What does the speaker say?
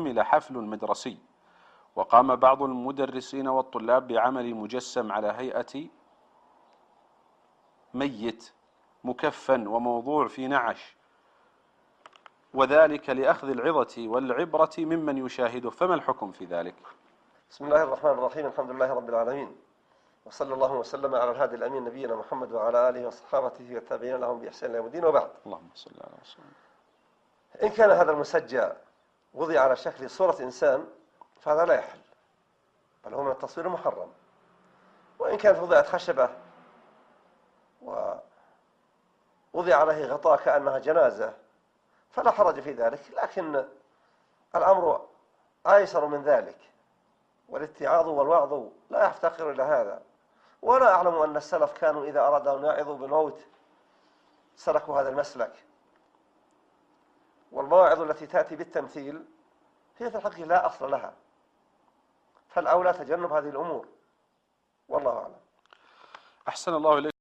عمل حفل مدرسي، وقام بعض المدرسين والطلاب بعمل مجسم على هيئة ميت مكفن وموضوع في نعش، وذلك لأخذ العظة والعبرة ممن يشاهده، فما الحكم في ذلك؟ بسم الله الرحمن الرحيم. الحمد لله رب العالمين، وصلى الله وسلم على الهادي الأمين نبينا محمد وعلى آله وصحابته والتابعين لهم بإحسان إلى يوم الدين، وبعد. اللهم صل على رسول الله. إن كان هذا المسجى وضع على شكل صورة إنسان فهذا لا يحل، بل هو من التصوير المحرم. وإن كانت وضعت خشبة ووضع عليه غطاء كأنها جنازة فلا حرج في ذلك، لكن الأمر أيسر من ذلك، والاتعاظ والوعظ لا يفتقر إلى هذا. ولا أعلم أن السلف كانوا إذا أرادوا أن يعظوا بالموت سلكوا هذا المسلك. والمواعظ التي تأتي بالتمثيل هي في الحقيقة لا أصل لها، فالأولى تجنب هذه الأمور، والله أعلم. أحسن الله إليك.